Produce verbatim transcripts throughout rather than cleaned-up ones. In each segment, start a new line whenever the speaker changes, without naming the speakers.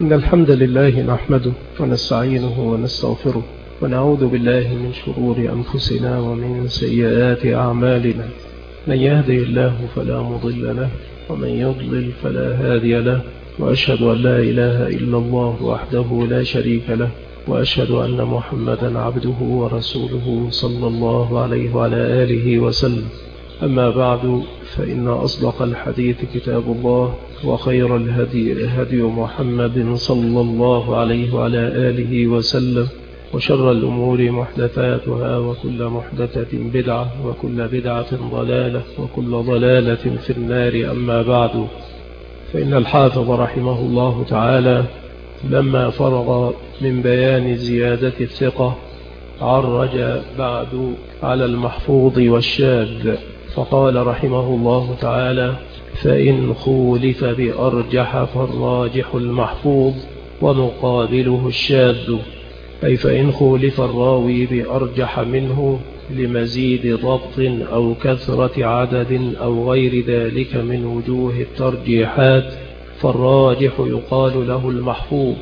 إن الحمد لله نحمده ونستعينه ونستغفره ونعوذ بالله من شرور أنفسنا ومن سيئات أعمالنا. من يهدي الله فلا مضل له ومن يضلل فلا هادي له، وأشهد أن لا إله إلا الله وحده لا شريك له، وأشهد أن محمدا عبده ورسوله صلى الله عليه وعلى آله وسلم. أما بعد، فإن أصدق الحديث كتاب الله، وخير الهدي هدي محمد صلى الله عليه وعلى آله وسلم، وشر الأمور محدثاتها، وكل محدثة بدعة، وكل بدعة ضلالة، وكل ضلالة في النار. أما بعد، فإن الحافظ رحمه الله تعالى لما فرغ من بيان زيادة الثقة عرج بعد على المحفوظ والشاذ، فقال رحمه الله تعالى: فإن خولف بأرجح فالراجح المحفوظ ومقابله الشاذ. أي فإن خولف الراوي بأرجح منه لمزيد ضبط أو كثرة عدد أو غير ذلك من وجوه الترجيحات، فالراجح يقال له المحفوظ،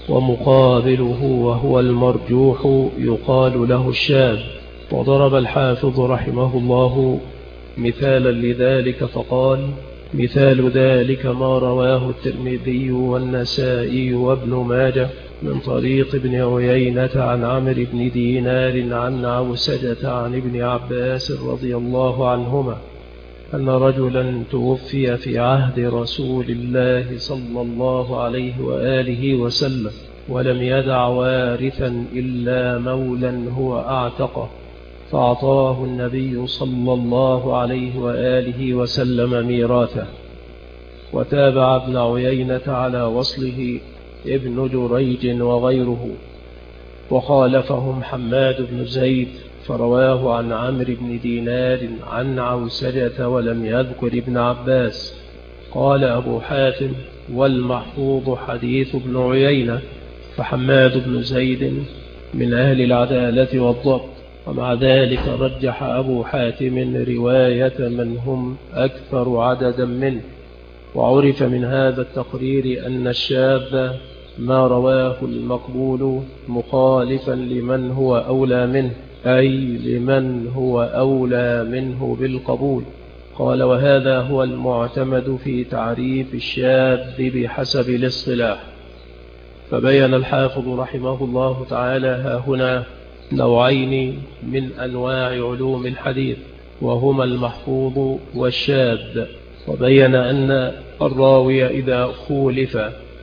ومقابله وهو المرجوح يقال له الشاذ. وضرب الحافظ رحمه الله مثالا لذلك فقال: مثال ذلك ما رواه الترمذي والنسائي وابن ماجه من طريق ابن عيينة عن عمرو بن دينار عن عوسجة عن ابن عباس رضي الله عنهما أن رجلا توفي في عهد رسول الله صلى الله عليه وآله وسلم، ولم يدع وارثا إلا مولا هو أعتقه، فأعطاه النبي صلى الله عليه وآله وسلم ميراثه. وتابع ابن عيينة على وصله ابن جريج وغيره، وخالفهم حماد بن زيد فرواه عن عمرو بن دينار عن عوسجة ولم يذكر ابن عباس. قال أبو حاتم: والمحفوظ حديث ابن عيينة، فحماد بن زيد من أهل العدالة والضبط. ومع ذلك رجح أبو حاتم رواية من هم أكثر عددا منه. وعرف من هذا التقرير أن الشاذ ما رواه المقبول مخالفا لمن هو أولى منه، أي لمن هو أولى منه بالقبول. قال: وهذا هو المعتمد في تعريف الشاذ بحسب الاصطلاح. فبين الحافظ رحمه الله تعالى ها هنا نوعين من أنواع علوم الحديث، وهما المحفوظ والشاذ. وبين أن الراوي إذا خولف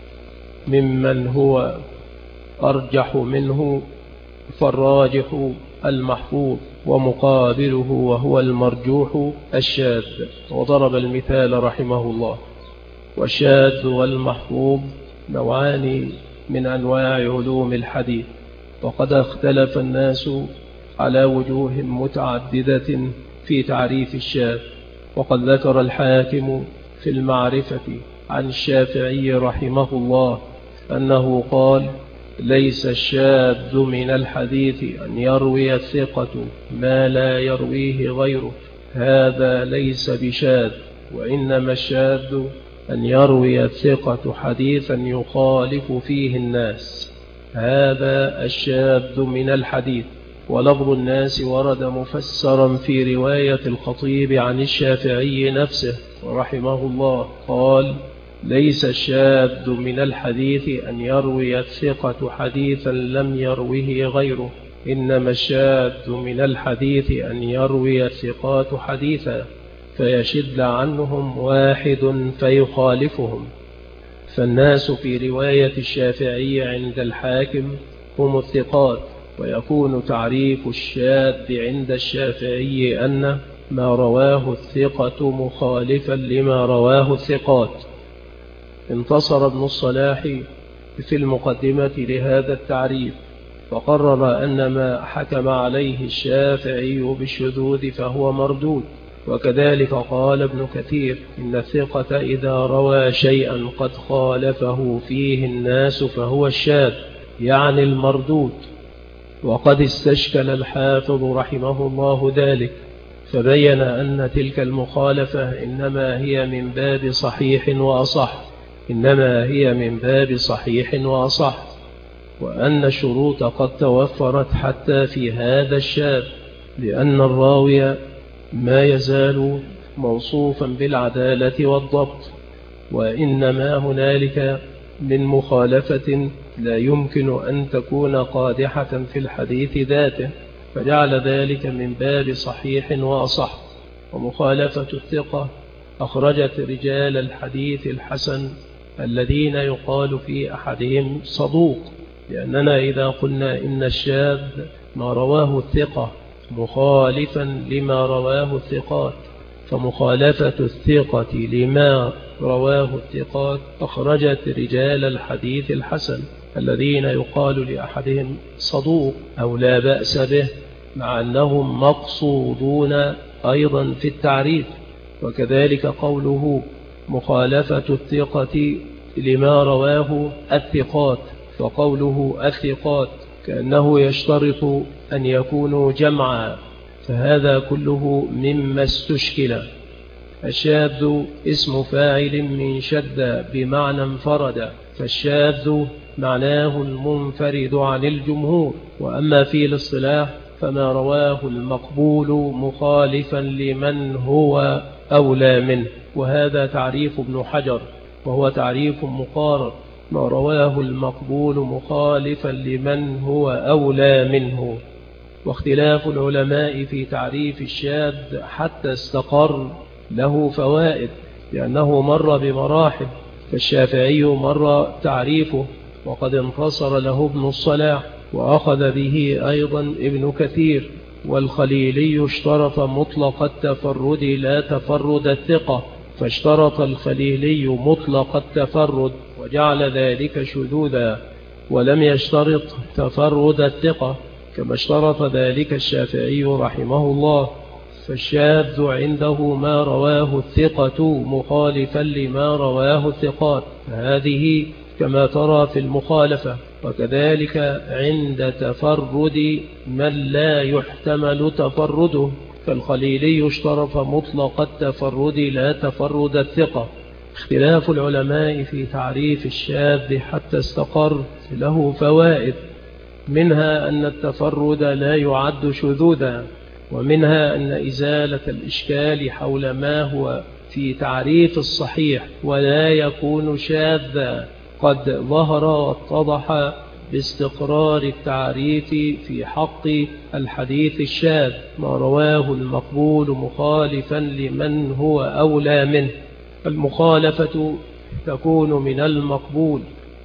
ممن هو أرجح منه فالراجح المحفوظ، ومقابله وهو المرجوح الشاذ. وضرب المثال رحمه الله. والشاذ والمحفوظ نوعان من أنواع علوم الحديث، وقد اختلف الناس على وجوه متعددة في تعريف الشاذ. وقد ذكر الحاكم في المعرفة عن الشافعي رحمه الله أنه قال: ليس الشاذ من الحديث أن يروي الثقة ما لا يرويه غيره، هذا ليس بشاذ، وإنما الشاذ أن يروي الثقة حديثا يخالف فيه الناس، هذا الشاذ من الحديث. ولفظ الناس ورد مفسرا في رواية الخطيب عن الشافعي نفسه رحمه الله، قال: ليس الشاذ من الحديث أن يروي الثقة حديثا لم يروه غيره، إنما الشاذ من الحديث أن يروي الثقات حديثا فيشد عنهم واحد فيخالفهم. فالناس في رواية الشافعي عند الحاكم هم الثقات. ويكون تعريف الشاذ عند الشافعي أن ما رواه الثقة مخالفا لما رواه الثقات. انتصر ابن الصلاح في المقدمة لهذا التعريف، فقرر أن ما حكم عليه الشافعي بالشذوذ فهو مردود. وكذلك قال ابن كثير: إن الثقة إذا روى شيئا قد خالفه فيه الناس فهو الشاذ، يعني المردود. وقد استشكل الحافظ رحمه الله ذلك، فبين أن تلك المخالفة إنما هي من باب صحيح وأصح، إنما هي من باب صحيح وأصح، وأن الشروط قد توفرت حتى في هذا الشاذ، لأن الراوي ما يزال موصوفا بالعدالة والضبط، وإنما هنالك من مخالفة لا يمكن أن تكون قادحة في الحديث ذاته، فجعل ذلك من باب صحيح وأصح. ومخالفة الثقة أخرجت رجال الحديث الحسن الذين يقال في أحدهم صدوق، لأننا إذا قلنا إن الشاذ ما رواه الثقة مخالفا لما رواه الثقات، فمخالفة الثقة لما رواه الثقات أخرجت رجال الحديث الحسن الذين يقال لأحدهم صدوق أو لا بأس به، مع أنهم مقصودون أيضا في التعريف. وكذلك قوله مخالفة الثقة لما رواه الثقات، فقوله الثقات كأنه يشترط أن يكونوا جمعا، فهذا كله مما استشكل. الشاذ اسم فاعل من شد بمعنى انفرد، فالشاذ معناه المنفرد عن الجمهور. وأما في الاصطلاح فما رواه المقبول مخالفا لمن هو أولى منه، وهذا تعريف ابن حجر، وهو تعريف مقارب: ما رواه المقبول مخالفا لمن هو أولى منه. واختلاف العلماء في تعريف الشاذ حتى استقر له فوائد، لأنه مر بمراحل، فالشافعي مر تعريفه وقد انتصر له ابن الصلاح، وأخذ به أيضا ابن كثير. والخليلي اشترط مطلق التفرد لا تفرد الثقة، فاشترط الخليلي مطلق التفرد وجعل ذلك شذوذا، ولم يشترط تفرد الثقة كما اشترط ذلك الشافعي رحمه الله. فالشاذ عنده ما رواه الثقة مخالفا لما رواه الثقات، فهذه كما ترى في المخالفة. وكذلك عند تفرد من لا يحتمل تفرده، فالخليلي اشترط مطلق التفرد لا تفرد الثقة. اختلاف العلماء في تعريف الشاذ حتى استقر له فوائد، منها أن التفرد لا يعد شذوذا، ومنها أن إزالة الإشكال حول ما هو في تعريف الصحيح ولا يكون شاذا قد ظهر واتضح باستقرار التعريف في حق الحديث الشاذ: ما رواه المقبول مخالفا لمن هو أولى منه. المخالفة تكون من المقبول،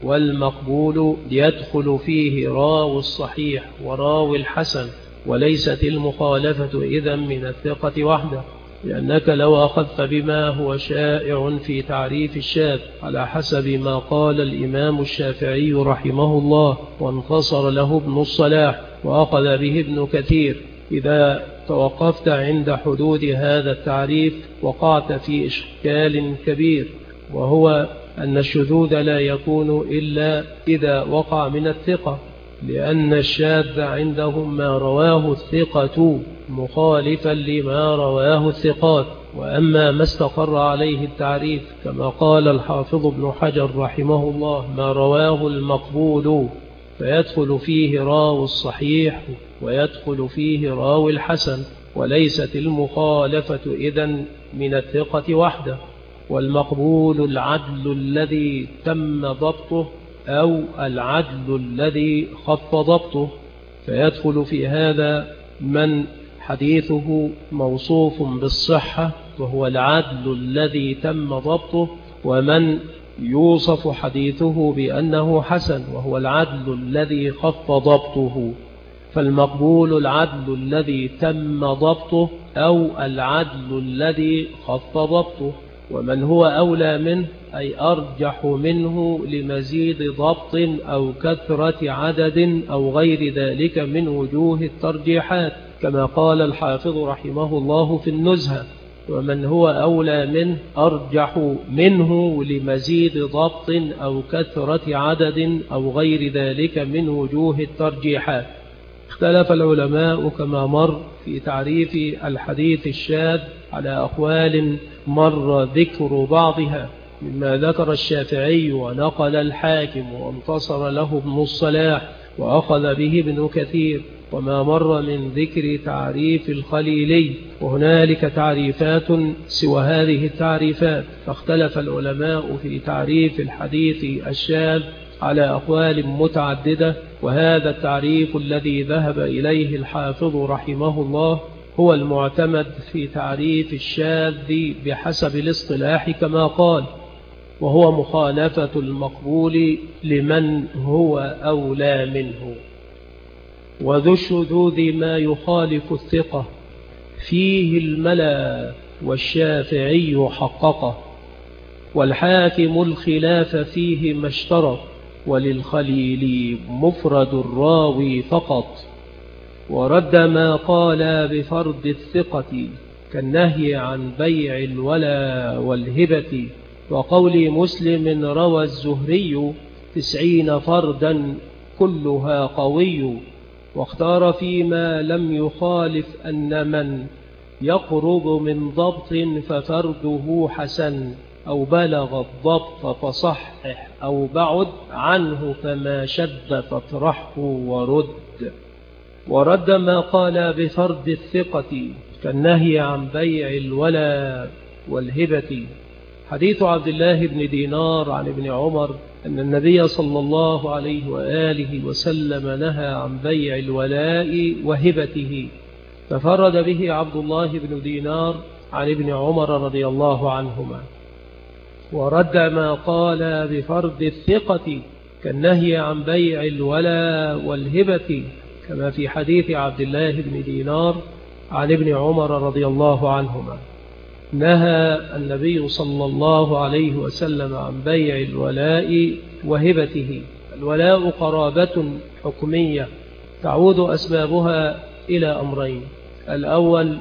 والمقبول يدخل فيه راوي الصحيح وراوي الحسن، وليست المخالفة إذن من الثقة وحده، لأنك لو أخذت بما هو شائع في تعريف الشاذ على حسب ما قال الإمام الشافعي رحمه الله وانتصر له ابن الصلاح وأخذ به ابن كثير، إذا توقفت عند حدود هذا التعريف وقعت في إشكال كبير، وهو أن الشذوذ لا يكون إلا إذا وقع من الثقة، لأن الشاذ عندهم ما رواه الثقة مخالفا لما رواه الثقات. وأما ما استقر عليه التعريف كما قال الحافظ ابن حجر رحمه الله: ما رواه المقبول، فيدخل فيه راوي الصحيح ويدخل فيه راوي الحسن، وليست المخالفة إذن من الثقة وحده. والمقبول العدل الذي تم ضبطه أو العدل الذي خف ضبطه، فيدخل في هذا من حديثه موصوف بالصحة وهو العدل الذي تم ضبطه، ومن يوصف حديثه بأنه حسن وهو العدل الذي خف ضبطه. فالمقبول العدل الذي تم ضبطه أو العدل الذي خف ضبطه، ومن هو أولى منه أي أرجح منه لمزيد ضبط أو كثرة عدد أو غير ذلك من وجوه الترجيحات، كما قال الحافظ رحمه الله في النزهة: ومن هو أولى منه أرجح منه لمزيد ضبط أو كثرة عدد أو غير ذلك من وجوه الترجيحات. اختلف العلماء كما مر في تعريف الحديث الشاذ على أقوال مر ذكر بعضها، مما ذكر الشافعي ونقل الحاكم وانتصر له ابن الصلاح وأخذ به ابن كثير، وما مر من ذكر تعريف الخليلي، وهنالك تعريفات سوى هذه التعريفات، فاختلف العلماء في تعريف الحديث الشاذ على أقوال متعددة، وهذا التعريف الذي ذهب إليه الحافظ رحمه الله هو المعتمد في تعريف الشاذ بحسب الاصطلاح كما قال، وهو مخالفة المقبول لمن هو أولى منه. وذو الشذوذ ما يخالف الثقة فيه الملا والشافعي حققه، والحاكم الخلاف فيه ما اشترط، وللخليل مفرد الراوي فقط. ورد ما قال بفرض الثقة كالنهي عن بيع الولا والهبة، وقول مسلم روى الزهري تسعين فردا كلها قوي. واختار فيما لم يخالف أن من يقرب من ضبط ففرده حسن، أو بلغ الضبط فصحح، أو بعد عنه فما شد فاطرحه ورد. ورد ما قال بفرد الثقة كالنهي عن بيع الولا والهبة، حديث عبد الله بن دينار عن ابن عمر أن النبي صلى الله عليه وآله وسلم نهى عن بيع الولاء وهبته، ففرد به عبد الله بن دينار عن ابن عمر رضي الله عنهما. ورد ما قال بفرد الثقة كالنهي عن بيع الولاء والهبة، كما في حديث عبد الله بن دينار عن ابن عمر رضي الله عنهما، نهى النبي صلى الله عليه وسلم عن بيع الولاء وهبته. الولاء قرابة حكمية تعود أسبابها إلى أمرين: الأول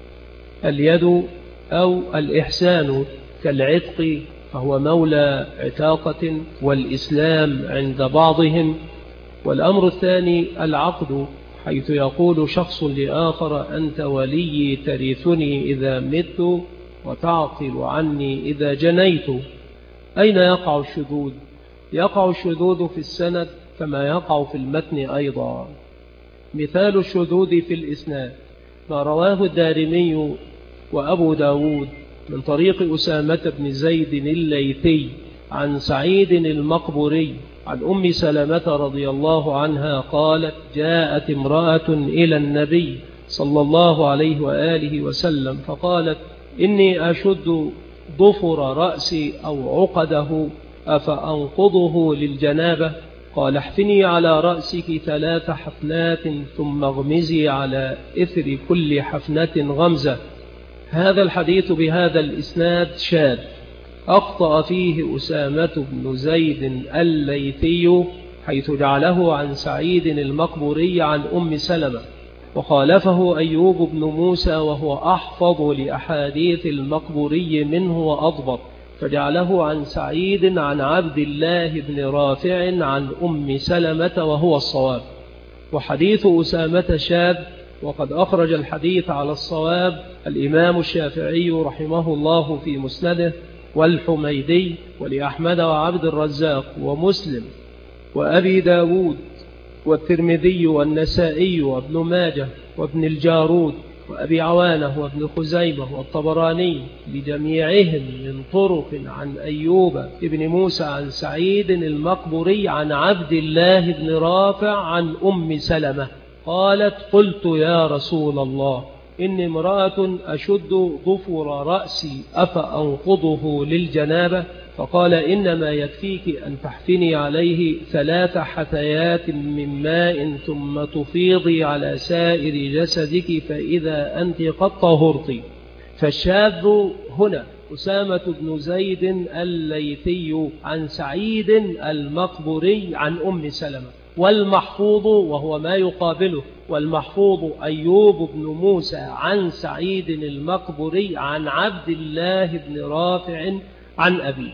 اليد أو الإحسان كالعتق، فهو مولى عتاقة والإسلام عند بعضهم. والأمر الثاني العقد، حيث يقول شخص لآخر أنت ولي ترثني إذا مت وتعقل عني إذا جنيت. أين يقع الشذوذ؟ يقع الشذوذ في السند كما يقع في المتن أيضا. مثال الشذوذ في الإسناد ما رواه الدارمي وأبو داود من طريق أسامة بن زيد الليثي عن سعيد المقبري عن أم سلمة رضي الله عنها قالت: جاءت امرأة إلى النبي صلى الله عليه وآله وسلم فقالت: إني أشد ضفر رأسي أو عقده أفأنقضه للجنابة؟ قال: احفني على رأسك ثلاث حفنات ثم اغمزي على إثر كل حفنة غمزة. هذا الحديث بهذا الإسناد شاذ، أخطأ فيه أسامة بن زيد الليثي حيث جعله عن سعيد المقبري عن أم سلمة، وخالفه أيوب بن موسى وهو أحفظ لأحاديث المقبري منه وأضبط، فجعله عن سعيد عن عبد الله بن رافع عن أم سلمة وهو الصواب. وحديث أسامة شاذ، وقد أخرج الحديث على الصواب الإمام الشافعي رحمه الله في مسنده، والحميدي ولأحمد وعبد الرزاق ومسلم وأبي داود والترمذي والنسائي وابن ماجه وابن الجارود وأبي عوانة وابن خزيمة والطبراني لجميعهم من طرق عن أيوب ابن موسى عن سعيد المقبري عن عبد الله بن رافع عن أم سلمة قالت: قلت يا رسول الله إني امرأة أشد ظفر رأسي أفأنقضه للجنابة؟ فقال: إنما يكفيك أن تحفني عليه ثلاث حثيات من ماء ثم تفيضي على سائر جسدك فإذا أنت قد طهرت. فالشاذ هنا أسامة بن زيد الليثي عن سعيد المقبري عن أم سلمة، والمحفوظ وهو ما يقابله، والمحفوظ أيوب بن موسى عن سعيد المقبري عن عبد الله بن رافع عن أبيه.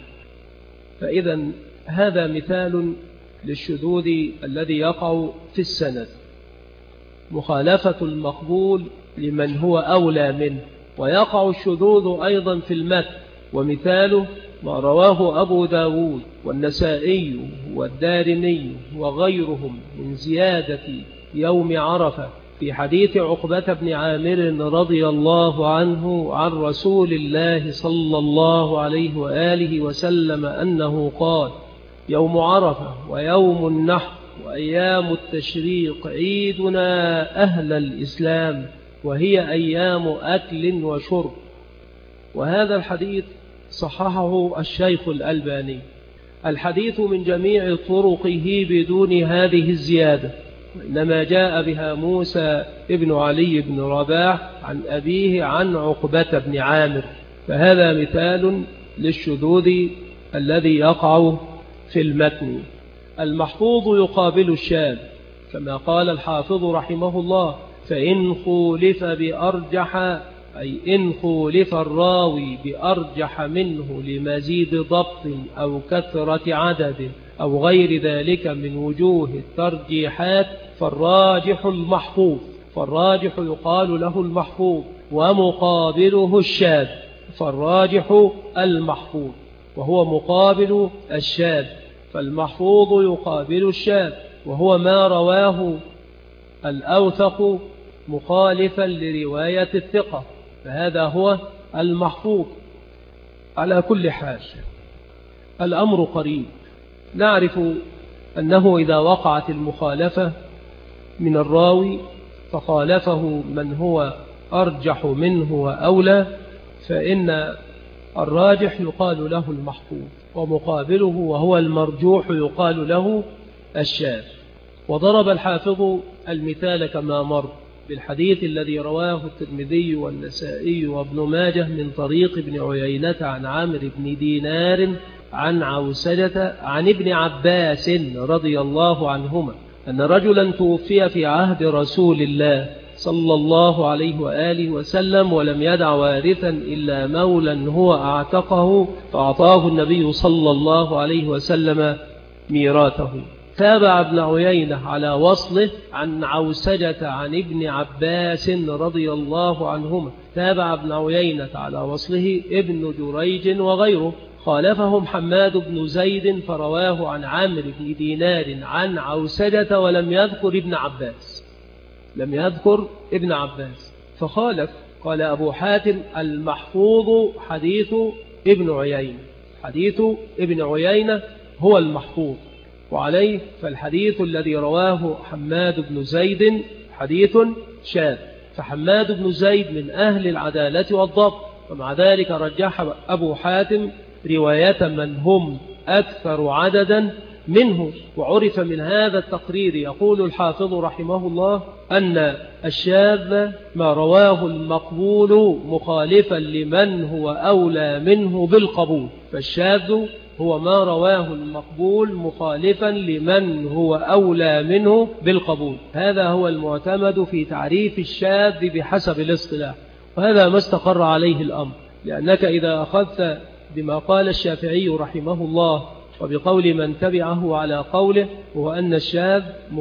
فإذا هذا مثال للشذوذ الذي يقع في السند، مخالفة المقبول لمن هو أولى منه. ويقع الشذوذ أيضا في المتن، ومثاله ما رواه أبو داود والنسائي والدارمي وغيرهم من زيادة يوم عرفة في حديث عقبة بن عامر رضي الله عنه عن رسول الله صلى الله عليه وآله وسلم أنه قال: يوم عرفة ويوم النحر وأيام التشريق عيدنا أهل الإسلام، وهي أيام أكل وشرب. وهذا الحديث صححه الشيخ الألباني. الحديث من جميع طرقه بدون هذه الزيادة، إنما جاء بها موسى ابن علي بن رباح عن أبيه عن عقبة بن عامر، فهذا مثال للشذوذ الذي يقع في المتن. المحفوظ يقابل الشاذ، كما قال الحافظ رحمه الله: فإن خولف بأرجح، أي إن خولف الراوي بأرجح منه لمزيد ضبط أو كثرة عدد أو غير ذلك من وجوه الترجيحات فالراجح المحفوظ. فالراجح يقال له المحفوظ، ومقابله الشاذ. فالراجح المحفوظ وهو مقابل الشاذ، فالمحفوظ يقابل الشاذ، وهو ما رواه الأوثق مخالفا لرواية الثقة، فهذا هو المحفوظ. على كل حال الأمر قريب. نعرف أنه إذا وقعت المخالفة من الراوي فخالفه من هو أرجح منه وأولى، فإن الراجح يقال له المحفوظ، ومقابله وهو المرجوح يقال له الشاذ. وضرب الحافظ المثال كما مر بالحديث الذي رواه الترمذي والنسائي وابن ماجه من طريق ابن عيينة عن عامر بن دينار عن عوسجة عن ابن عباس رضي الله عنهما أن رجلا توفي في عهد رسول الله صلى الله عليه وآله وسلم ولم يدع وارثا إلا مولا هو أعتقه، فأعطاه النبي صلى الله عليه وسلم ميراثه. تابع ابن عيينة على وصله عن عوسجة عن ابن عباس رضي الله عنهما. تابع ابن عيينة على وصله ابن جريج وغيره. خالفهم حماد بن زيد فرواه عن عامر بن دينار عن عوسجة ولم يذكر ابن عباس، لم يذكر ابن عباس فخالف. قال أبو حاتم: المحفوظ حديث ابن عيينة، حديث ابن عيينة هو المحفوظ. وعليه فالحديث الذي رواه حماد بن زيد حديث شاذ، فحماد بن زيد من أهل العدالة والضبط، ومع ذلك رجح أبو حاتم رواية من هم أكثر عددا منه. وعرف من هذا التقرير، يقول الحافظ رحمه الله، أن الشاذ ما رواه المقبول مخالفا لمن هو أولى منه بالقبول. فالشاذ هو ما رواه المقبول مخالفا لمن هو أولى منه بالقبول. هذا هو المعتمد في تعريف الشاذ بحسب الاصطلاح، وهذا ما استقر عليه الأمر. لأنك إذا أخذت بما قال الشافعي رحمه الله وبقول من تبعه على قوله، وهو أن الشاذ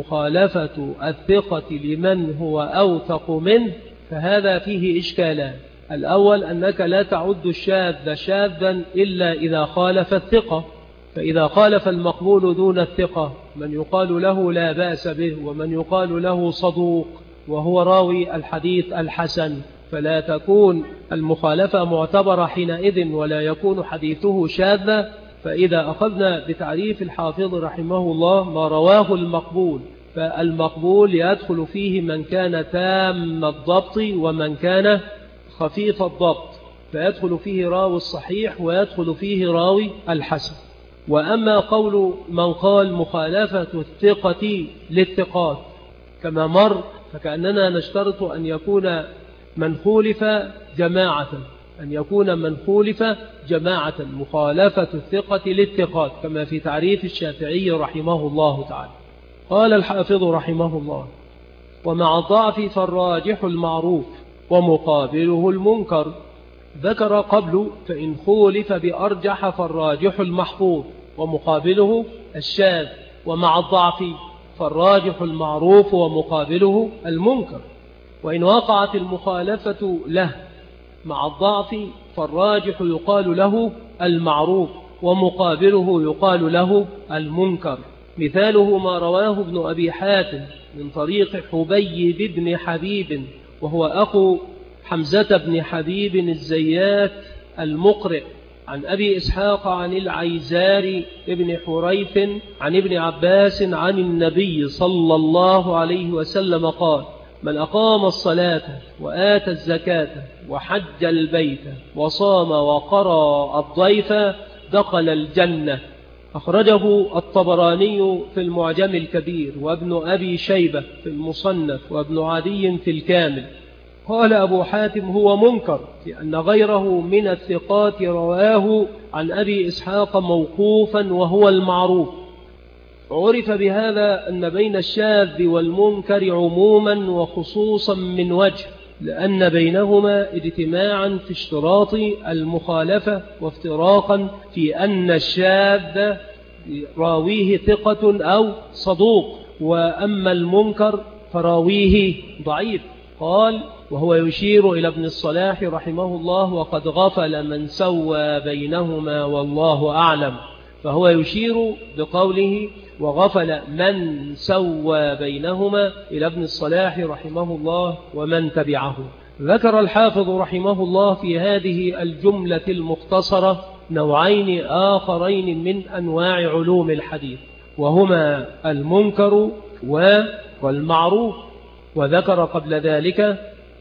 مخالفة الثقة لمن هو أوثق منه، فهذا فيه إشكالان. الأول أنك لا تعد الشاذ شاذا إلا إذا خالف الثقة، فإذا خالف المقبول دون الثقة من يقال له لا بأس به ومن يقال له صدوق وهو راوي الحديث الحسن، فلا تكون المخالفة معتبرة حينئذ ولا يكون حديثه شاذا. فإذا أخذنا بتعريف الحافظ رحمه الله ما رواه المقبول، فالمقبول يدخل فيه من كان تام الضبط ومن كان خفيف الضبط، فيدخل فيه راوي الصحيح ويدخل فيه راوي الحسن. وأما قول من قال مخالفة الثقة للثقات كما مر، فكأننا نشترط أن يكون من خولف جماعة، أن يكون من خولف جماعة مخالفة الثقة للثقات كما في تعريف الشافعي رحمه الله تعالى. قال الحافظ رحمه الله: ومع الضعف فالراجح المعروف ومقابله المنكر. ذكر قبل فإن خولف بأرجح فالراجح المحفوظ ومقابله الشاذ، ومع الضعف فالراجح المعروف ومقابله المنكر. وإن وقعت المخالفة له مع الضعف فالراجح يقال له المعروف، ومقابله يقال له المنكر. مثاله ما رواه ابن أبي حاتم من طريق حبيب بن حبيب، وهو أخو حمزة بن حبيب الزيات المقرئ، عن أبي إسحاق عن العيزار بن حريث عن ابن عباس عن النبي صلى الله عليه وسلم قال: من أقام الصلاة وآتى الزكاة وحج البيت وصام وقرى الضيف دخل الجنة. أخرجه الطبراني في المعجم الكبير، وابن أبي شيبة في المصنف، وابن عدي في الكامل. قال أبو حاتم: هو منكر، لأن غيره من الثقات رواه عن أبي إسحاق موقوفا وهو المعروف. عرف بهذا أن بين الشاذ والمنكر عموما وخصوصا من وجه، لأن بينهما اجتماعا في اشتراط المخالفة، وافتراقا في أن الشاذ راويه ثقة أو صدوق، وأما المنكر فراويه ضعيف. قال: وهو يشير إلى ابن الصلاح رحمه الله: وقد غفل من سوى بينهما والله أعلم. فهو يشير بقوله وغفل من سوى بينهما إلى ابن الصلاح رحمه الله ومن تبعه. ذكر الحافظ رحمه الله في هذه الجملة المختصرة نوعين آخرين من أنواع علوم الحديث، وهما المنكر والمعروف، وذكر قبل ذلك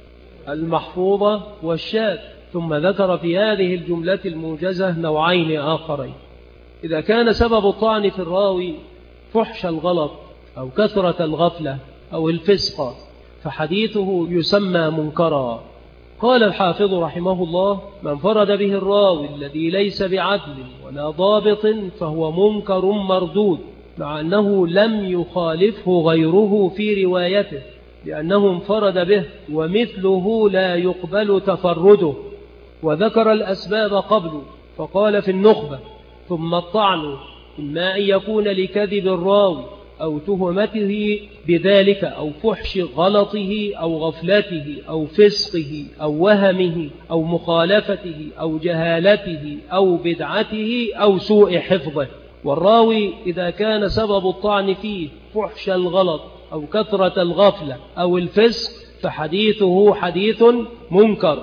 المحفوظة والشاذ، ثم ذكر في هذه الجملة الموجزة نوعين آخرين. إذا كان سبب الطعن في الراوي فحش الغلط أو كثرة الغفلة أو الفسق فحديثه يسمى منكرا. قال الحافظ رحمه الله: من فرد به الراوي الذي ليس بعدل ولا ضابط فهو منكر مردود، مع أنه لم يخالفه غيره في روايته، لأنه انفرد به، ومثله لا يقبل تفرده. وذكر الأسباب قبله فقال في النخبة: ثم الطعن إما أن يكون لكذب الراوي أو تهمته بذلك أو فحش غلطه أو غفلته أو فسقه أو وهمه أو مخالفته أو جهالته أو بدعته أو سوء حفظه. والراوي إذا كان سبب الطعن فيه فحش الغلط أو كثرة الغفلة أو الفسق فحديثه حديث منكر.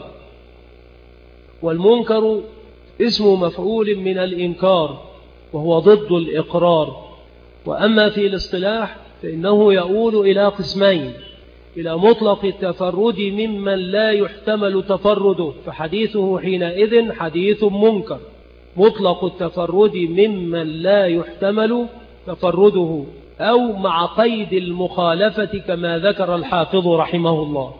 والمنكر اسم مفعول من الإنكار، وهو ضد الإقرار. وأما في الاصطلاح فإنه يؤول إلى قسمين: إلى مطلق التفرد ممن لا يحتمل تفرده فحديثه حينئذ حديث منكر، مطلق التفرد ممن لا يحتمل تفرده، أو مع قيد المخالفة كما ذكر الحافظ رحمه الله.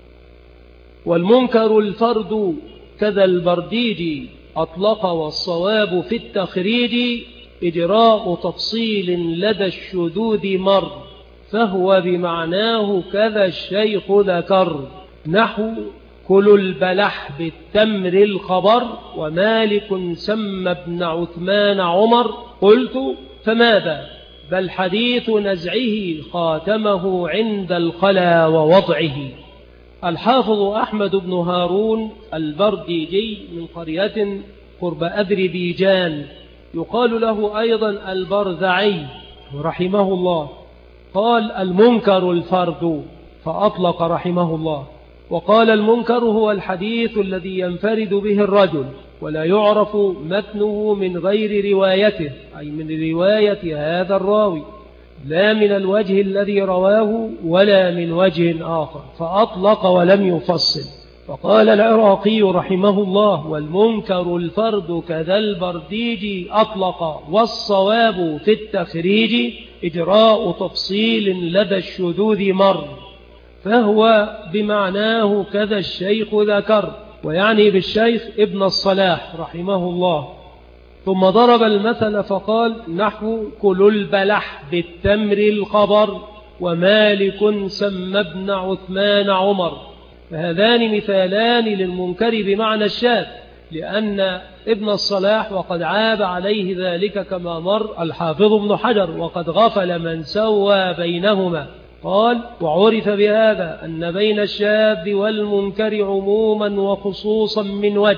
والمنكر الفرد كذا البرديج أطلق، والصواب في التخريج إجراء تفصيل لدى الشذوذ مر، فهو بمعناه كذا الشيخ ذكر، نحو كل البلح بالتمر الخبر، ومالك سمى ابن عثمان عمر. قلت: فماذا؟ بل حديث نزعه خاتمه عند الخلا ووضعه. الحافظ أحمد بن هارون البرديجي من قرية قرب أذربيجان، يقال له أيضا البرذعي رحمه الله، قال: المنكر الفرد، فأطلق رحمه الله. وقال: المنكر هو الحديث الذي ينفرد به الرجل ولا يعرف متنه من غير روايته، أي من رواية هذا الراوي، لا من الوجه الذي رواه ولا من وجه آخر، فأطلق ولم يفصل. فقال العراقي رحمه الله: والمنكر الفرد كذا البرديج أطلق، والصواب في التخريج إجراء تفصيل لدى الشذوذ مر، فهو بمعناه كذا الشيخ ذكر، ويعني بالشيخ ابن الصلاح رحمه الله. ثم ضرب المثل فقال: نحو كل البلح بالتمر الخبر، ومالك سمى ابن عثمان عمر. فهذان مثالان للمنكر بمعنى الشاذ، لأن ابن الصلاح وقد عاب عليه ذلك كما مر الحافظ ابن حجر: وقد غفل من سوى بينهما. قال: وعرف بهذا أن بين الشاذ والمنكر عموما وخصوصا من وجه،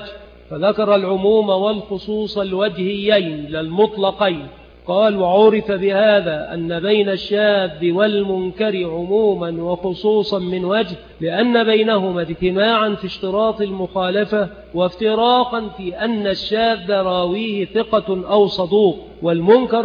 فذكر العموم والخصوص الوجهيين للمطلقين. قال: وعرف بهذا أن بين الشاذ والمنكر عموما وخصوصا من وجه، لأن بينهما اجتماعا في اشتراط المخالفة وافتراقا في أن الشاذ راويه ثقة أو صدوق، والمنكر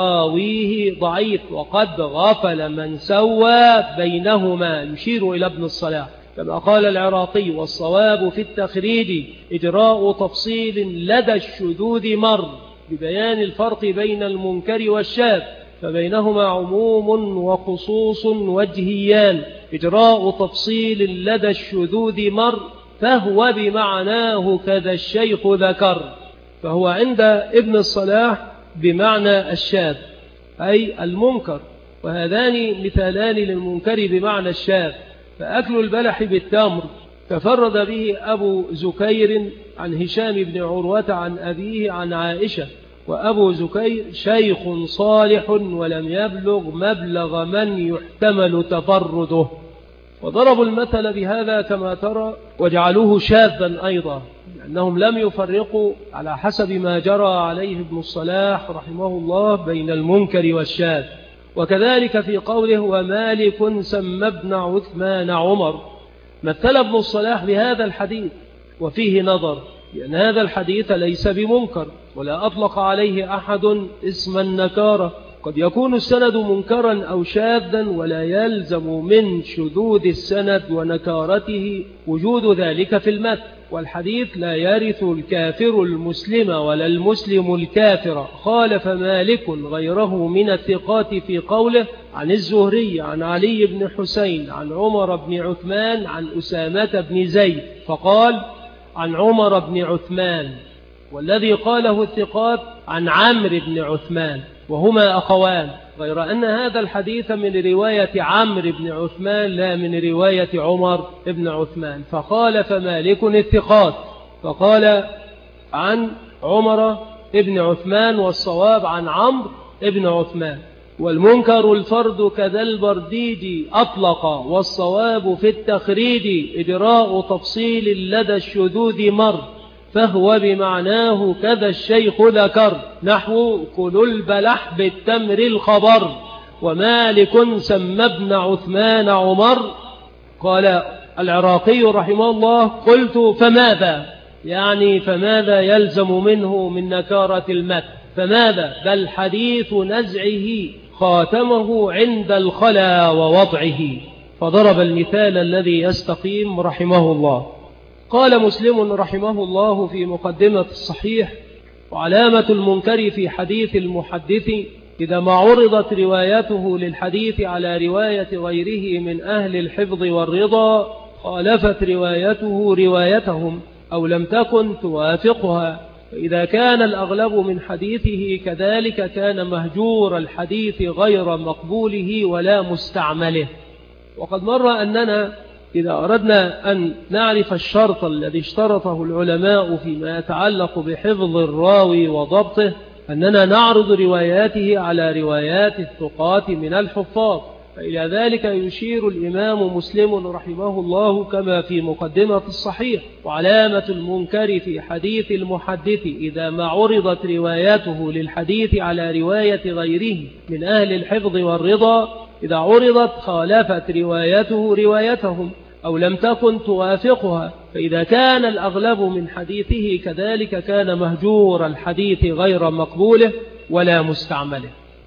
راويه ضعيف، وقد غفل من سوى بينهما، يشير إلى ابن الصلاح. كما قال العراقي: والصواب في التخريج إجراء تفصيل لدى الشذوذ مر ببيان الفرق بين المنكر والشاذ، فبينهما عموم وخصوص وجهيان. إجراء تفصيل لدى الشذوذ مر، فهو بمعناه كذا الشيخ ذكر. فهو عند ابن الصلاح بمعنى الشاذ أي المنكر، وهذان مثالان للمنكر بمعنى الشاذ. فأكل البلح بالتمر تفرد به أبو زكير عن هشام بن عروة عن أبيه عن عائشة، وأبو زكير شيخ صالح ولم يبلغ مبلغ من يحتمل تفرده. وضربوا المثل بهذا كما ترى، وجعلوه شاذا أيضا، لأنهم لم يفرقوا على حسب ما جرى عليه ابن الصلاح رحمه الله بين المنكر والشاذ. وكذلك في قوله: ومالك سمى ابن عثمان عمر، مثل ابن الصلاح بهذا الحديث، وفيه نظر، لأن هذا الحديث ليس بمنكر، ولا أطلق عليه أحد اسم النكارة. قد يكون السند منكرا أو شاذا، ولا يلزم من شذوذ السند ونكارته وجود ذلك في المتن. والحديث لا يرث الكافر المسلم ولا المسلم الكافر. خالف مالك غيره من الثقات في قوله: عن الزهري عن علي بن حسين عن عمر بن عثمان عن أسامة بن زيد، فقال: عن عمر بن عثمان، والذي قاله الثقات عن عمرو بن عثمان، وهما أخوان، غير أن هذا الحديث من رواية عمرو بن عثمان لا من رواية عمر بن عثمان. فخالف مالك الثقات فقال عن عمر بن عثمان، والصواب عن عمرو بن عثمان. والمنكر الفرد كذا البرديج أطلق، والصواب في التخريج إجراء تفصيل لدى الشذوذ مر، فهو بمعناه كذا الشيخ ذكر، نحو كلوا البلح بالتمر الخبر، ومالك سمى ابن عثمان عمر. قال العراقي رحمه الله: قلت فماذا؟ يعني فماذا يلزم منه من نكارة المتن؟ فماذا؟ بل حديث نزعه خاتمه عند الخلا ووضعه. فضرب المثال الذي يستقيم رحمه الله. قال مسلم رحمه الله في مقدمة الصحيح: وعلامة المنكر في حديث المحدث إذا ما عرضت روايته للحديث على رواية غيره من أهل الحفظ والرضا خالفت روايته روايتهم أو لم تكن توافقها، فإذا كان الأغلب من حديثه كذلك كان مهجور الحديث غير مقبوله ولا مستعمله. وقد مر أننا إذا أردنا أن نعرف الشرط الذي اشترطه العلماء فيما يتعلق بحفظ الراوي وضبطه، أننا نعرض رواياته على روايات الثقات من الحفاظ. فإلى ذلك يشير الإمام مسلم رحمه الله كما في مقدمة الصحيح: وعلامة المنكر في حديث المحدث إذا ما عرضت رواياته للحديث على رواية غيره من أهل الحفظ والرضا، إذا عرضت خالفت روايته روايتهم أو لم تكن توافقها، فإذا كان الأغلب من حديثه كذلك كان مهجور الحديث غير مقبوله ولا مستعمله.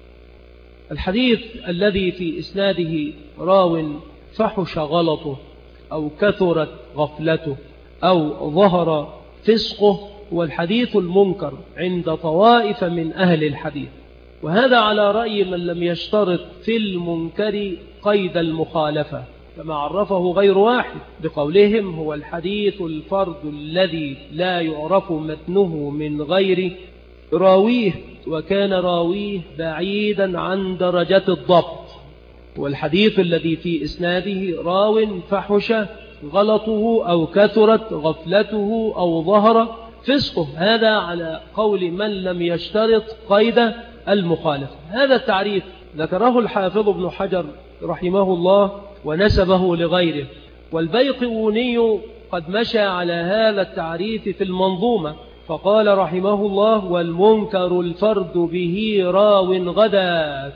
الحديث الذي في إسناده راو فحش غلطه أو كثرت غفلته أو ظهر فسقه هو الحديث المنكر عند طوائف من أهل الحديث، وهذا على رأي من لم يشترط في المنكر قيد المخالفة، كما عرفه غير واحد بقولهم: هو الحديث الفرد الذي لا يعرف متنه من غير راويه وكان راويه بعيدا عن درجة الضبط. والحديث الذي في إسناده راو فحش غلطه أو كثرت غفلته أو ظهر فسقه، هذا على قول من لم يشترط قيد المخالفة. هذا التعريف ذكره الحافظ ابن حجر رحمه الله ونسبه لغيره. والبيقوني قد مشى على هذا التعريف في المنظومة، فقال رحمه الله: والمنكر الفرد به راو غدا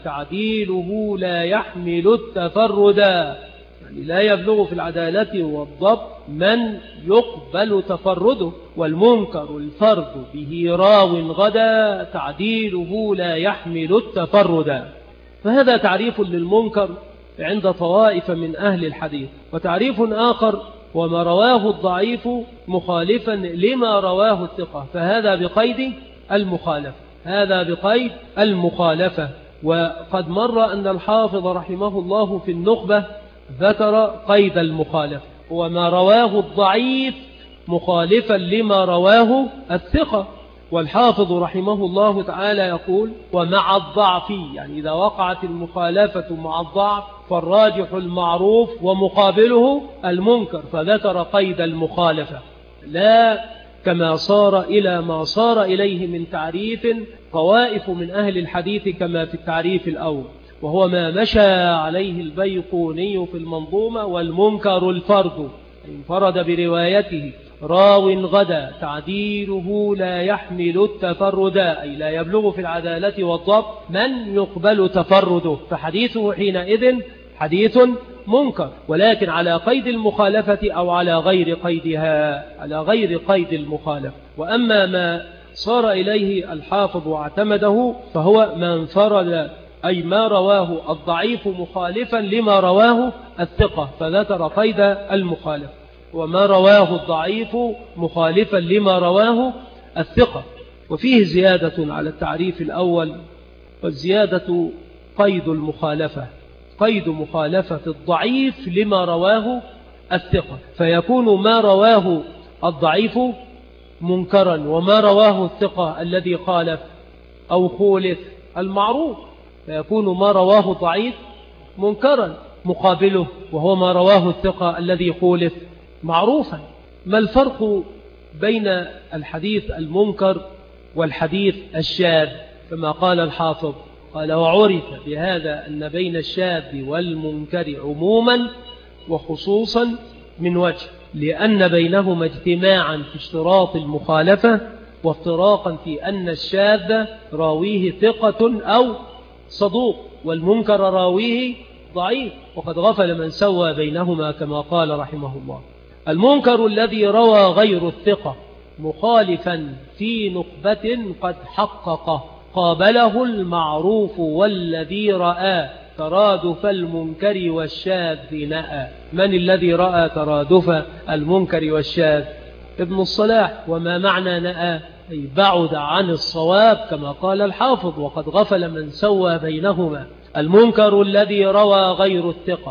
تعديله لا يحمل التفردا، يعني لا يبلغ في العدالة والضبط من يقبل تفرده. والمنكر الفرد به راو غدا تعديله لا يحمل التفردا. فهذا تعريف للمنكر عند طوائف من أهل الحديث. وتعريف آخر: وما رواه الضعيف مخالفا لما رواه الثقة، فهذا بقيد المخالفة. هذا بقيد المخالفة. وقد مر أن الحافظ رحمه الله في النخبة ذكر قيد المخالفة: وما رواه الضعيف مخالفا لما رواه الثقة. والحافظ رحمه الله تعالى يقول: ومع الضعف، يعني إذا وقعت المخالفة مع الضعف فالراجح المعروف ومقابله المنكر، فذكر قيد المخالفة، لا كما صار إلى ما صار إليه من تعريف طوائف من أهل الحديث كما في التعريف الأول، وهو ما مشى عليه البيقوني في المنظومة: والمنكر الفرد انفرد بروايته راو غدا تعديله لا يحمل التفردا، أي لا يبلغ في العدالة والضبط من يقبل تفرده، فحديثه حينئذ حديث منكر، ولكن على قيد المخالفة أو على غير قيدها، على غير قيد المخالفة. وأما ما صار إليه الحافظ واعتمده فهو ما انفرد، أي ما رواه الضعيف مخالفا لما رواه الثقة، فذكر قيد المخالفة. وما رواه الضعيف مخالفا لما رواه الثقة. وفيه زيادة على التعريف الأول، والزيادة قيد المخالفة، قيد مخالفة الضعيف لما رواه الثقة، فيكون ما رواه الضعيف منكرا وما رواه الثقة الذي خالف أو خولف المعروف، فيكون ما رواه ضعيف منكرا مقابله وهو ما رواه الثقة الذي خولف معروفا. ما الفرق بين الحديث المنكر والحديث الشاذ؟ كما قال الحافظ، قال: وعرف بهذا أن بين الشاذ والمنكر عموما وخصوصا من وجه، لأن بينهما اجتماعا في اشتراط المخالفة، وافتراقا في أن الشاذ راويه ثقة أو صدوق، والمنكر راويه ضعيف، وقد غفل من سوى بينهما كما قال رحمه الله: المنكر الذي روى غير الثقة مخالفا في نخبة قد حقق قابله المعروف والذي رأى ترادف المنكر والشاذ نأى. من الذي رأى ترادف المنكر والشاذ؟ ابن الصلاح. وما معنى نأى؟ أي بعد عن الصواب كما قال الحافظ، وقد غفل من سوى بينهما. المنكر الذي روى غير الثقة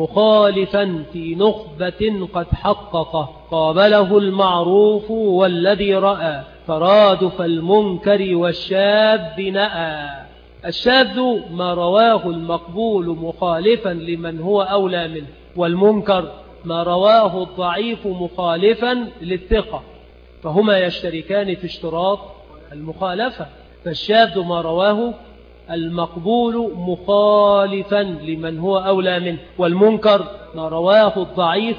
مخالفا في نخبة قد حقق قابله المعروف والذي رأى ترادف المنكر والشاذ نأى. الشاذ ما رواه المقبول مخالفا لمن هو أولى منه، والمنكر ما رواه الضعيف مخالفا للثقة، فهما يشتركان في اشتراط المخالفة. فالشاذ ما رواه المقبول مخالفا لمن هو أولى منه، والمنكر ما رواه الضعيف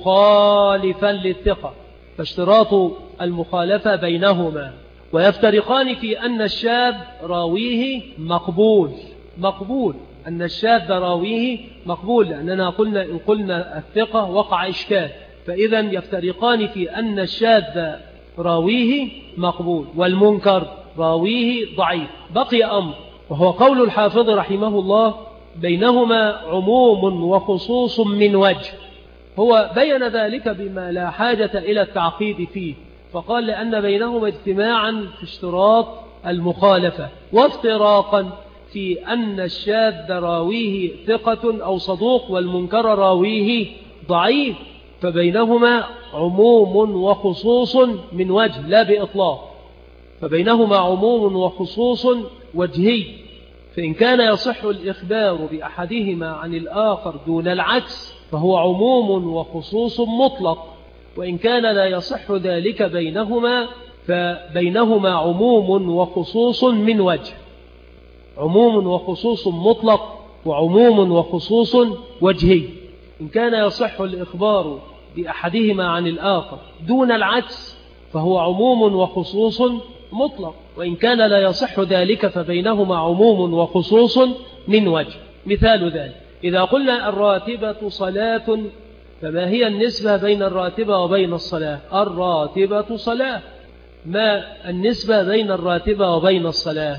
مخالفا للثقة، فاشتراط المخالفة بينهما. ويفترقان في أن الشاذ راويه مقبول مقبول أن الشاذ راويه مقبول، لأننا قلنا إن قلنا الثقة وقع إشكال، فإذا يفترقان في أن الشاذ راويه مقبول والمنكر راويه ضعيف. بقي أمر، وهو قول الحافظ رحمه الله: بينهما عموم وخصوص من وجه. هو بين ذلك بما لا حاجة إلى التعقيد فيه، فقال: لأن بينهما اجتماعا في اشتراط المخالفة، وافتراقا في أن الشاذ راويه ثقة أو صدوق والمنكر راويه ضعيف، فبينهما عموم وخصوص من وجه لا بإطلاق، فبينهما عموم وخصوص وجهي، فإن كان يصح الإخبار بأحدهما عن الآخر دون العكس فهو عموم وخصوص مطلق، وإن كان لا يصح ذلك بينهما فبينهما عموم وخصوص من وجه، عموم وخصوص مطلق وعموم وخصوص وجهي. إن كان يصح الإخبار بأحدهما عن الآخر دون العكس فهو عموم وخصوص مطلق، وإن كان لا يصح ذلك فبينهما عموم وخصوص من وجه. مثال ذلك إذا قلنا الراتبة صلاة، فما هي النسبة بين الراتبة وبين الصلاة؟ الراتبة صلاة. ما النسبة بين الراتبة وبين الصلاة؟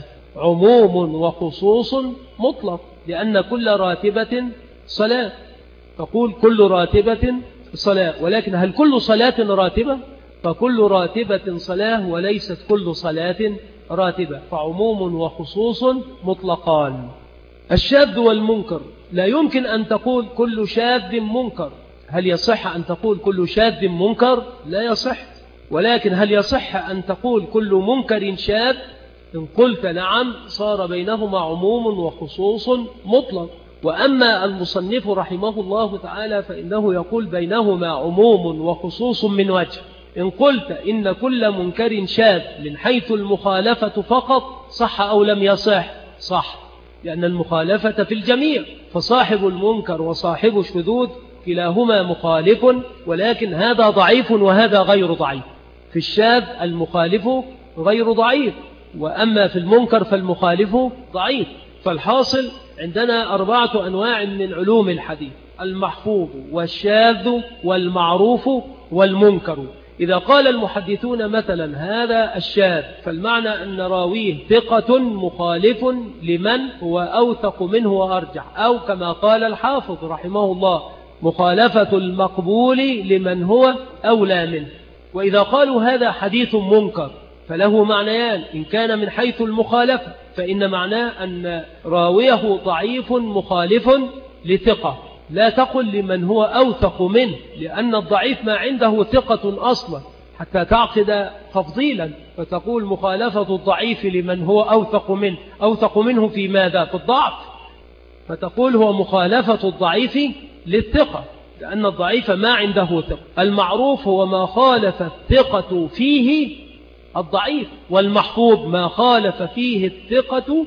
عموم وخصوص مطلق، لأن كل راتبة صلاة، تقول كل راتبة صلاة، ولكن هل كل صلاة راتبة؟ فكل راتبة صلاة وليست كل صلاة راتبة، فعموم وخصوص مطلقان. الشاذ والمنكر لا يمكن أن تقول كل شاذ منكر. هل يصح أن تقول كل شاذ منكر؟ لا يصح. ولكن هل يصح أن تقول كل منكر شاذ؟ إن قلت نعم صار بينهما عموم وخصوص مطلق. وأما المصنف رحمه الله تعالى فإنه يقول بينهما عموم وخصوص من وجه. إن قلت إن كل منكر شاذ من حيث المخالفة فقط صح أو لم يصح؟ صح، لأن المخالفة في الجميع، فصاحب المنكر وصاحب الشذوذ كلاهما مخالف، ولكن هذا ضعيف وهذا غير ضعيف. في الشاذ المخالف غير ضعيف، وأما في المنكر فالمخالف ضعيف. فالحاصل عندنا أربعة أنواع من علوم الحديث: المحفوظ والشاذ والمعروف والمنكر. إذا قال المحدثون مثلا هذا الشاذ، فالمعنى أن راويه ثقة مخالف لمن هو أوثق منه وأرجح، أو كما قال الحافظ رحمه الله مخالفة المقبول لمن هو أولى منه. وإذا قالوا هذا حديث منكر فله معنيان: إن كان من حيث المخالفة فإن معناه أن راويه ضعيف مخالف لثقة، لا تقل لمن هو أوثق منه، لأن الضعيف ما عنده ثقة أصلا حتى تعقد تفضيلا، فتقول مخالفة الضعيف لمن هو أوثق منه. أوثق منه في ماذا؟ في الضعف، فتقول هو مخالفة الضعيف للثقة، لأن الضعيف ما عنده ثقة. المعروف هو ما خالف الثقة فيه الضعيف، والمحفوظ ما خالف فيه الثقة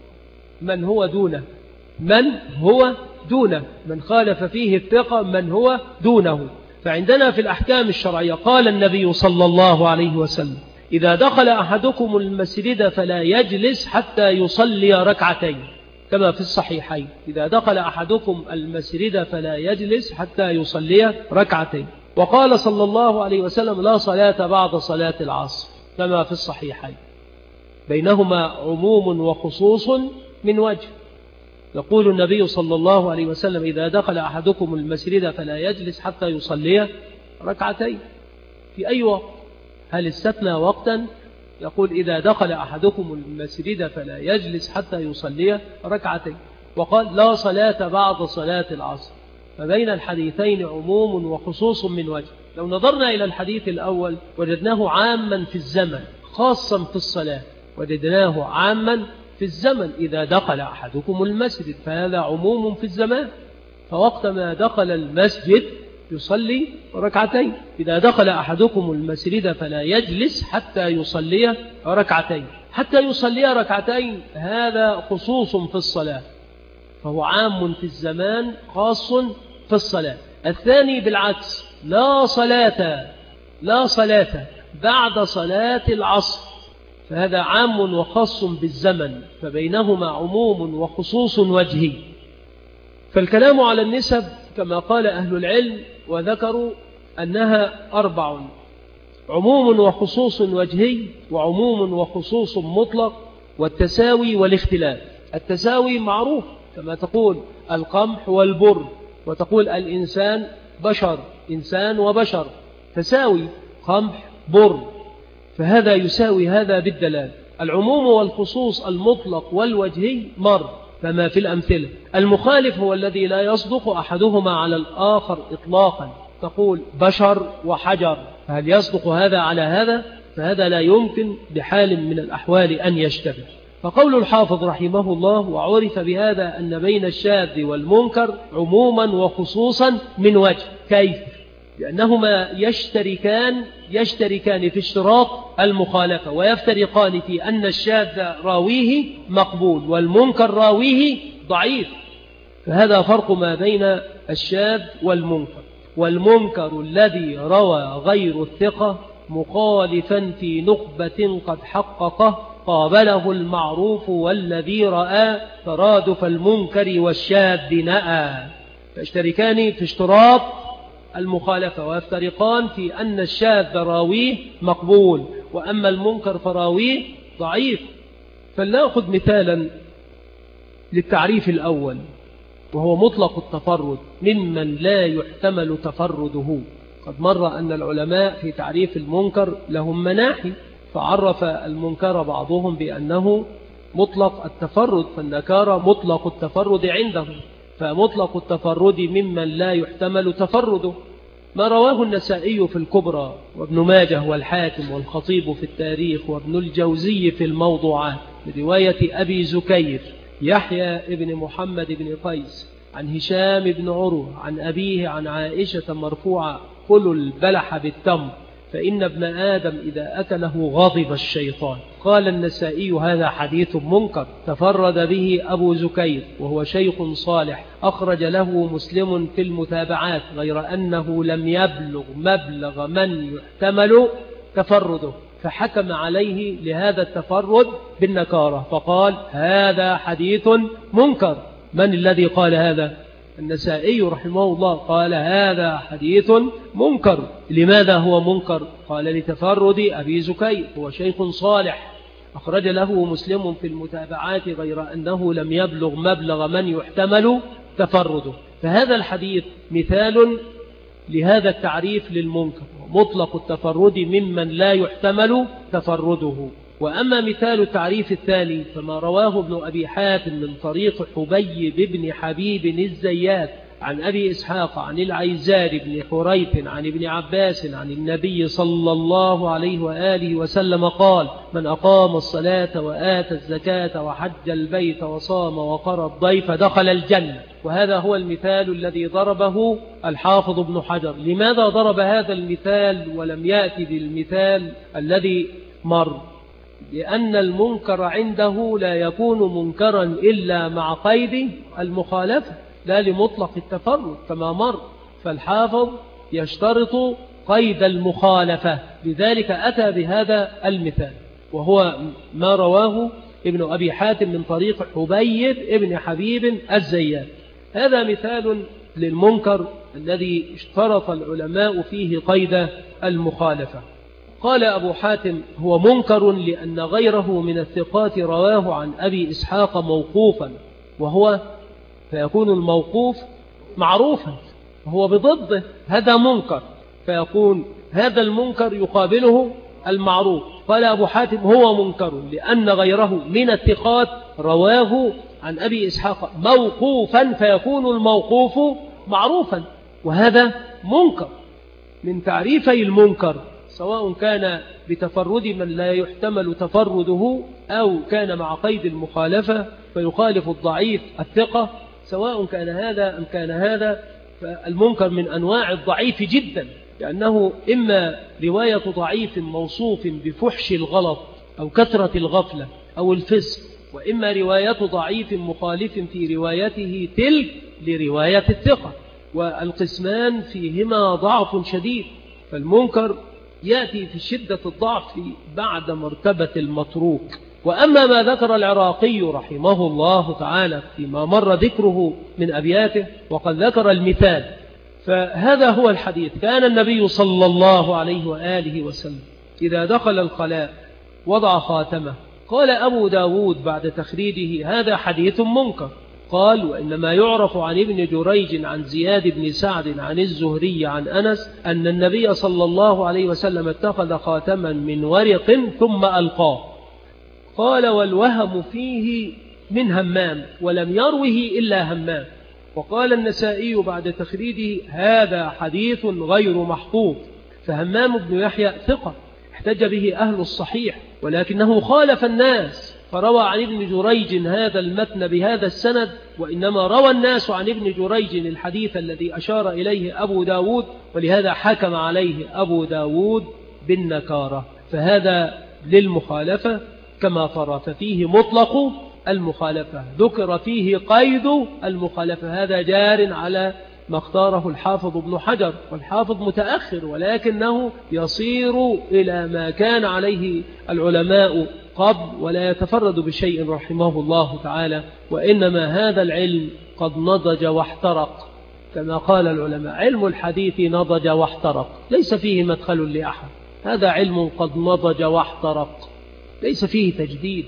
من هو دونه من هو دونه من خالف فيه الثقة من هو دونه. فعندنا في الأحكام الشرعية قال النبي صلى الله عليه وسلم: إذا دخل أحدكم المسجد فلا يجلس حتى يصلي ركعتين، كما في الصحيحين: إذا دخل أحدكم المسجد فلا يجلس حتى يصلي ركعتين. وقال صلى الله عليه وسلم: لا صلاة بعد صلاة العصر، كما في الصحيحين. بينهما عموم وخصوص من وجه. يقول النبي صلى الله عليه وسلم: إذا دخل أحدكم المسجد فلا يجلس حتى يصلي ركعتين. في أي وقت؟ هل استثنى وقتا؟ يقول: إذا دخل أحدكم المسجد فلا يجلس حتى يصلي ركعتين. وقال: لا صلاة بعد صلاة العصر. فبين الحديثين عموم وخصوص من وجه. لو نظرنا إلى الحديث الأول وجدناه عاما في الزمن خاصا في الصلاة، وجدناه عاما في الزمن: إذا دخل أحدكم المسجد، فهذا عموم في الزمان، فوقت ما دخل المسجد يصلي ركعتين. إذا دخل أحدكم المسجد فلا يجلس حتى يصلي ركعتين. حتى يصلي ركعتين هذا خصوص في الصلاة، فهو عام في الزمان خاص في الصلاة. الثاني بالعكس: لا صلاة لا صلاة بعد صلاة العصر، فهذا عام وخاص بالزمن، فبينهما عموم وخصوص وجهي. فالكلام على النسب كما قال أهل العلم وذكروا أنها أربع: عموم وخصوص وجهي، وعموم وخصوص مطلق، والتساوي والاختلاف. التساوي معروف، كما تقول القمح والبر، وتقول الإنسان بشر، إنسان وبشر، تساوي قمح بر، فهذا يساوي هذا بالدلال. العموم والخصوص المطلق والوجهي مر، فما في الأمثلة. المخالف هو الذي لا يصدق أحدهما على الآخر إطلاقا، تقول بشر وحجر، فهل يصدق هذا على هذا؟ فهذا لا يمكن بحال من الأحوال أن يشتبه. فقول الحافظ رحمه الله: وعرف بهذا أن بين الشاذ والمنكر عموما وخصوصا من وجه. كيف؟ لأنهما يشتركان يشتركان في اشتراط المخالفة، ويفترقان في أن الشاذ راويه مقبول والمنكر راويه ضعيف، فهذا فرق ما بين الشاذ والمنكر. والمنكر الذي روى غير الثقة مخالفا في نخبة قد حققه قابله المعروف والذي رأى ترادف المنكر والشاذ نأى. فاشتركان في اشتراط المخالفة ويفترقان في أن الشاذ راويه مقبول وأما المنكر فراويه ضعيف. فلنأخذ مثالا للتعريف الأول وهو مطلق التفرد ممن لا يحتمل تفرده. قد مر أن العلماء في تعريف المنكر لهم مناحي، فعرف المنكر بعضهم بأنه مطلق التفرد، فالنكارة مطلق التفرد عندهم، فمطلق التفرد ممن لا يحتمل تفرده ما رواه النسائي في الكبرى وابن ماجه والحاكم والخطيب في التاريخ وابن الجوزي في الموضوعات برواية أبي زكير يحيى ابن محمد بن قيس عن هشام بن عروة عن أبيه عن عائشة مرفوعة: كلوا البلح بالتمر فإن ابن آدم إذا أكله غضب الشيطان. قال النسائي: هذا حديث منكر تفرد به أبو زكير وهو شيخ صالح، أخرج له مسلم في المتابعات غير أنه لم يبلغ مبلغ من يحتمل تفرده، فحكم عليه لهذا التفرد بالنكارة فقال: هذا حديث منكر. من الذي قال هذا؟ النسائي رحمه الله قال: هذا حديث منكر. لماذا هو منكر؟ قال: لتفرد أبي زكير، هو شيخ صالح، أخرج له مسلم في المتابعات غير أنه لم يبلغ مبلغ من يحتمل تفرده. فهذا الحديث مثال لهذا التعريف للمنكر، مطلق التفرد ممن لا يحتمل تفرده. وأما مثال التعريف الثاني فما رواه ابن أبي حاتم من طريق حبيب بن حبيب الزيات عن أبي إسحاق عن العيزار بن حريث عن ابن عباس عن النبي صلى الله عليه وآله وسلم قال: من أقام الصلاة وآتى الزكاة وحج البيت وصام وقرى الضيف دخل الجنة. وهذا هو المثال الذي ضربه الحافظ ابن حجر. لماذا ضرب هذا المثال ولم يأتي بالمثال الذي مر؟ لأن المنكر عنده لا يكون منكرا إلا مع قيد المخالفة لا لمطلق التفرد كما مر، فالحافظ يشترط قيد المخالفة، لذلك أتى بهذا المثال وهو ما رواه ابن أبي حاتم من طريق حبيب ابن حبيب الزيات. هذا مثال للمنكر الذي اشترط العلماء فيه قيد المخالفة. قال أبو حاتم: هو منكر لأن غيره من الثقات رواه عن أبي إسحاق موقوفا، وهو فيكون الموقوف معروفا وهو بضده، هذا منكر، فيكون هذا المنكر يقابله المعروف. قال أبو حاتم: هو منكر لأن غيره من الثقات رواه عن أبي إسحاق موقوفا، فيكون الموقوف معروفا، وهذا منكر. من تعريفي المنكر سواء كان بتفرد من لا يحتمل تفرده أو كان مع قيد المخالفة فيخالف الضعيف الثقة، سواء كان هذا أم كان هذا، فالمنكر من أنواع الضعيف جدا، لأنه إما رواية ضعيف موصوف بفحش الغلط أو كثرة الغفلة أو الفسق، وإما رواية ضعيف مخالف في روايته تلك لرواية الثقة، والقسمان فيهما ضعف شديد. فالمنكر يأتي في شدة الضعف بعد مرتبة المتروك. وأما ما ذكر العراقي رحمه الله تعالى فيما مر ذكره من أبياته وقد ذكر المثال، فهذا هو الحديث: كان النبي صلى الله عليه وآله وسلم إذا دخل الخلاء وضع خاتمه. قال أبو داود بعد تخريجه: هذا حديث منكر. قال: وإنما يعرف عن ابن جريج عن زياد بن سعد عن الزهري عن أنس أن النبي صلى الله عليه وسلم اتخذ خاتما من ورق ثم ألقاه. قال: والوهم فيه من همام، ولم يروه إلا همام. وقال النسائي بعد تخريجه: هذا حديث غير محفوظ. فهمام بن يحيى ثقة احتج به أهل الصحيح، ولكنه خالف الناس فروى عن ابن جريج هذا المتن بهذا السند، وإنما روى الناس عن ابن جريج الحديث الذي أشار إليه أبو داود، ولهذا حكم عليه أبو داود بالنكارة. فهذا للمخالفة كما ترى، ففيه مطلق المخالفة، ذكر فيه قيد المخالفة، هذا جار على ما اختاره الحافظ ابن حجر، والحافظ متأخر ولكنه يصير إلى ما كان عليه العلماء قبل ولا يتفرد بشيء رحمه الله تعالى، وإنما هذا العلم قد نضج واحترق كما قال العلماء. علم الحديث نضج واحترق ليس فيه مدخل لأحد، هذا علم قد نضج واحترق ليس فيه تجديد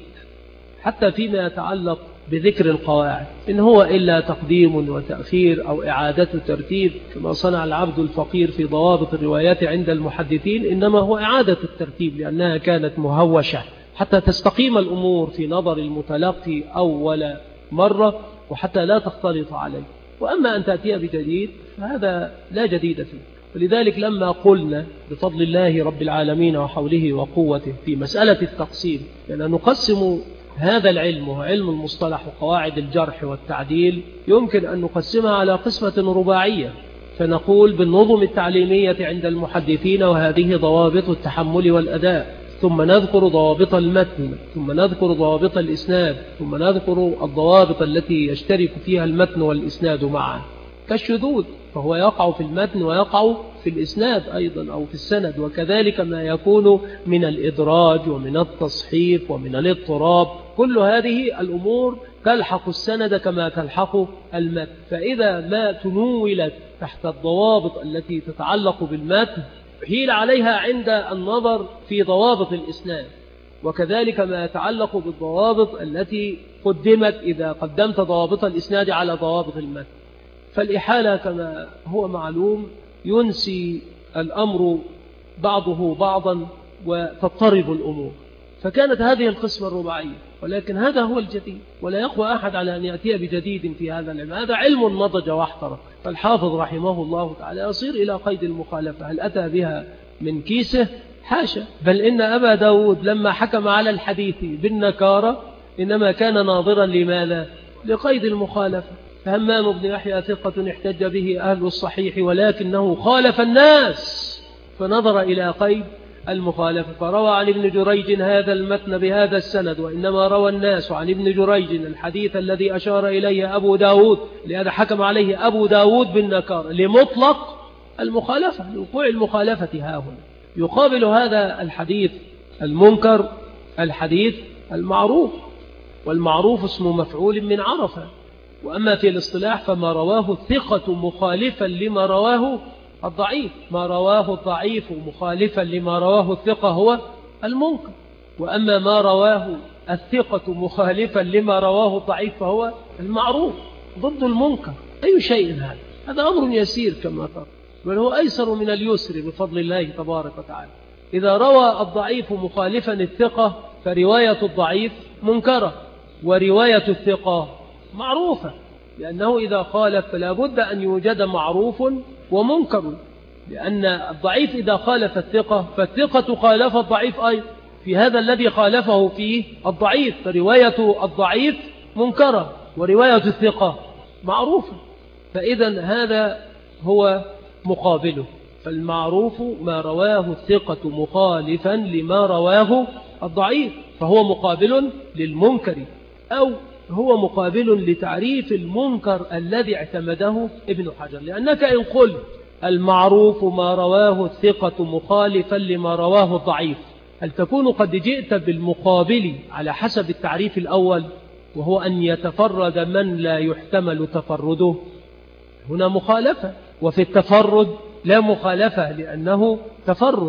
حتى فيما يتعلق بذكر القواعد، إن هو إلا تقديم وتأخير أو إعادة ترتيب كما صنع العبد الفقير في ضوابط الروايات عند المحدثين، إنما هو إعادة الترتيب لأنها كانت مهوشة حتى تستقيم الأمور في نظر المتلقي أول مرة وحتى لا تختلط عليه. وأما أن تأتي بجديد فهذا لا جديد فيه. ولذلك لما قلنا بفضل الله رب العالمين وحوله وقوته في مسألة التقسيم، لأن نقسم هذا العلم وهو علم المصطلح وقواعد الجرح والتعديل يمكن أن نقسمها على قسمة رباعية، فنقول بالنظم التعليمية عند المحدثين وهذه ضوابط التحمل والأداء، ثم نذكر ضوابط المتن، ثم نذكر ضوابط الإسناد، ثم نذكر الضوابط التي يشترك فيها المتن والإسناد معا كالشذوذ، فهو يقع في المتن ويقع في الإسناد أيضا أو في السند، وكذلك ما يكون من الإدراج ومن التصحيف ومن الاضطراب، كل هذه الأمور تلحق السند كما تلحق المتن. فإذا ما تنولت تحت الضوابط التي تتعلق بالمتن حيل عليها عند النظر في ضوابط الإسناد، وكذلك ما يتعلق بالضوابط التي قدمت إذا قدمت ضوابط الإسناد على ضوابط المتن. فالإحالة كما هو معلوم ينسي الأمر بعضه بعضا وتضطرب الأمور، فكانت هذه القسمة الرباعية، ولكن هذا هو الجديد ولا يقوى أحد على أن يأتي بجديد في هذا العلم، هذا علم نضج واحترق. فالحافظ رحمه الله تعالى يصير إلى قيد المخالفة، هل أتى بها من كيسه؟ حاشا، بل إن أبا داود لما حكم على الحديث بالنكارة إنما كان ناظرا لماذا؟ لقيد المخالفة. فهمام بن يحيى ثقة احتج به أهل الصحيح ولكنه خالف الناس فنظر إلى قيد المخالفة، فروى عن ابن جريج هذا المتن بهذا السند، وإنما روى الناس عن ابن جريج الحديث الذي أشار إليه أبو داود، لهذا حكم عليه أبو داود بالنكار لمطلق المخالفة، لوقوع المخالفة ها هنا. يقابل هذا الحديث المنكر الحديث المعروف، والمعروف اسم مفعول من عرفة. وأما في الاصطلاح فما رواه الثقة مخالفا لما رواه الضعيف، ما رواه الضعيف مخالفا لما رواه الثقة هو المنكر، وأما ما رواه الثقة مخالفا لما رواه الضعيف فهو المعروف ضد المنكر. أي شيء هذا؟ هذا أمر يسير كما ترى، بل هو أيسر من اليسر بفضل الله تبارك وتعالى. إذا روى الضعيف مخالفا الثقة فرواية الضعيف منكرة، ورواية الثقة معروفة، لأنه إذا خالف فلا بد أن يوجد معروف ومنكر، لأن الضعيف إذا خالف الثقة فالثقة خالف الضعيف أيضا في هذا الذي خالفه فيه الضعيف، فرواية الضعيف منكرة ورواية الثقة معروفة. فإذا هذا هو مقابله، فالمعروف ما رواه الثقة مخالفا لما رواه الضعيف فهو مقابل للمنكر، أو هو مقابل لتعريف المنكر الذي اعتمده ابن حجر. لأنك إن قلت المعروف ما رواه الثقة مخالفا لما رواه الضعيف، هل تكون قد جئت بالمقابل على حسب التعريف الأول، وهو أن يتفرد من لا يحتمل تفرده؟ هنا مخالفة، وفي التفرد لا مخالفة لأنه تفرد،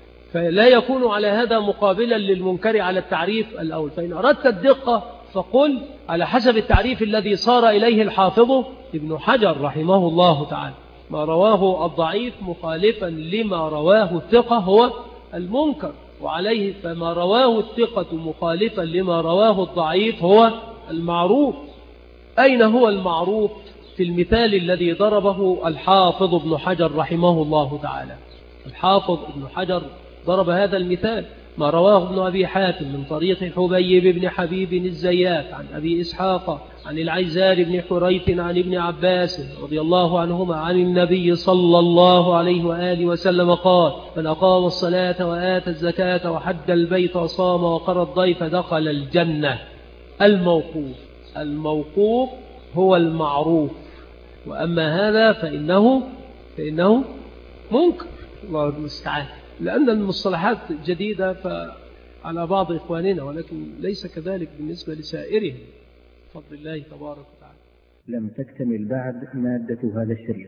فلا يكون على هذا مقابلا للمنكر على التعريف الأول. فإن أردت الدقة فقل على حسب التعريف الذي صار إليه الحافظ ابن حجر رحمه الله تعالى، ما رواه الضعيف مخالفا لما رواه الثقة هو المنكر، وعليه فما رواه الثقة مخالفا لما رواه الضعيف هو المعروف. أين هو المعروف في المثال الذي ضربه الحافظ ابن حجر رحمه الله تعالى؟ الحافظ ابن حجر ضرب هذا المثال ما رواه ابن أبي حاتم من طريق حبيب بن حبيب الزيات عن أبي إسحاق عن العزار بن حريث عن ابن عباس رضي الله عنهما عن النبي صلى الله عليه وآله وسلم قال: من أقام الصلاة وآتى الزكاة وحج البيت وصام وقرى الضيف دخل الجنة. الموقوف الموقوف هو المعروف، وأما هذا فإنه فإنه منكر، الله المستعان، لأن المصطلحات جديدة على بعض إخواننا، ولكن ليس كذلك بالنسبة لسائرهم بفضل الله تبارك وتعالى.
لم تكتمل بعد مادة هذا الشريط،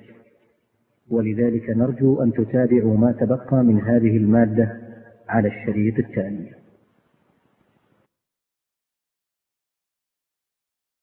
ولذلك نرجو أن تتابعوا ما تبقى من هذه المادة على الشريط التالي.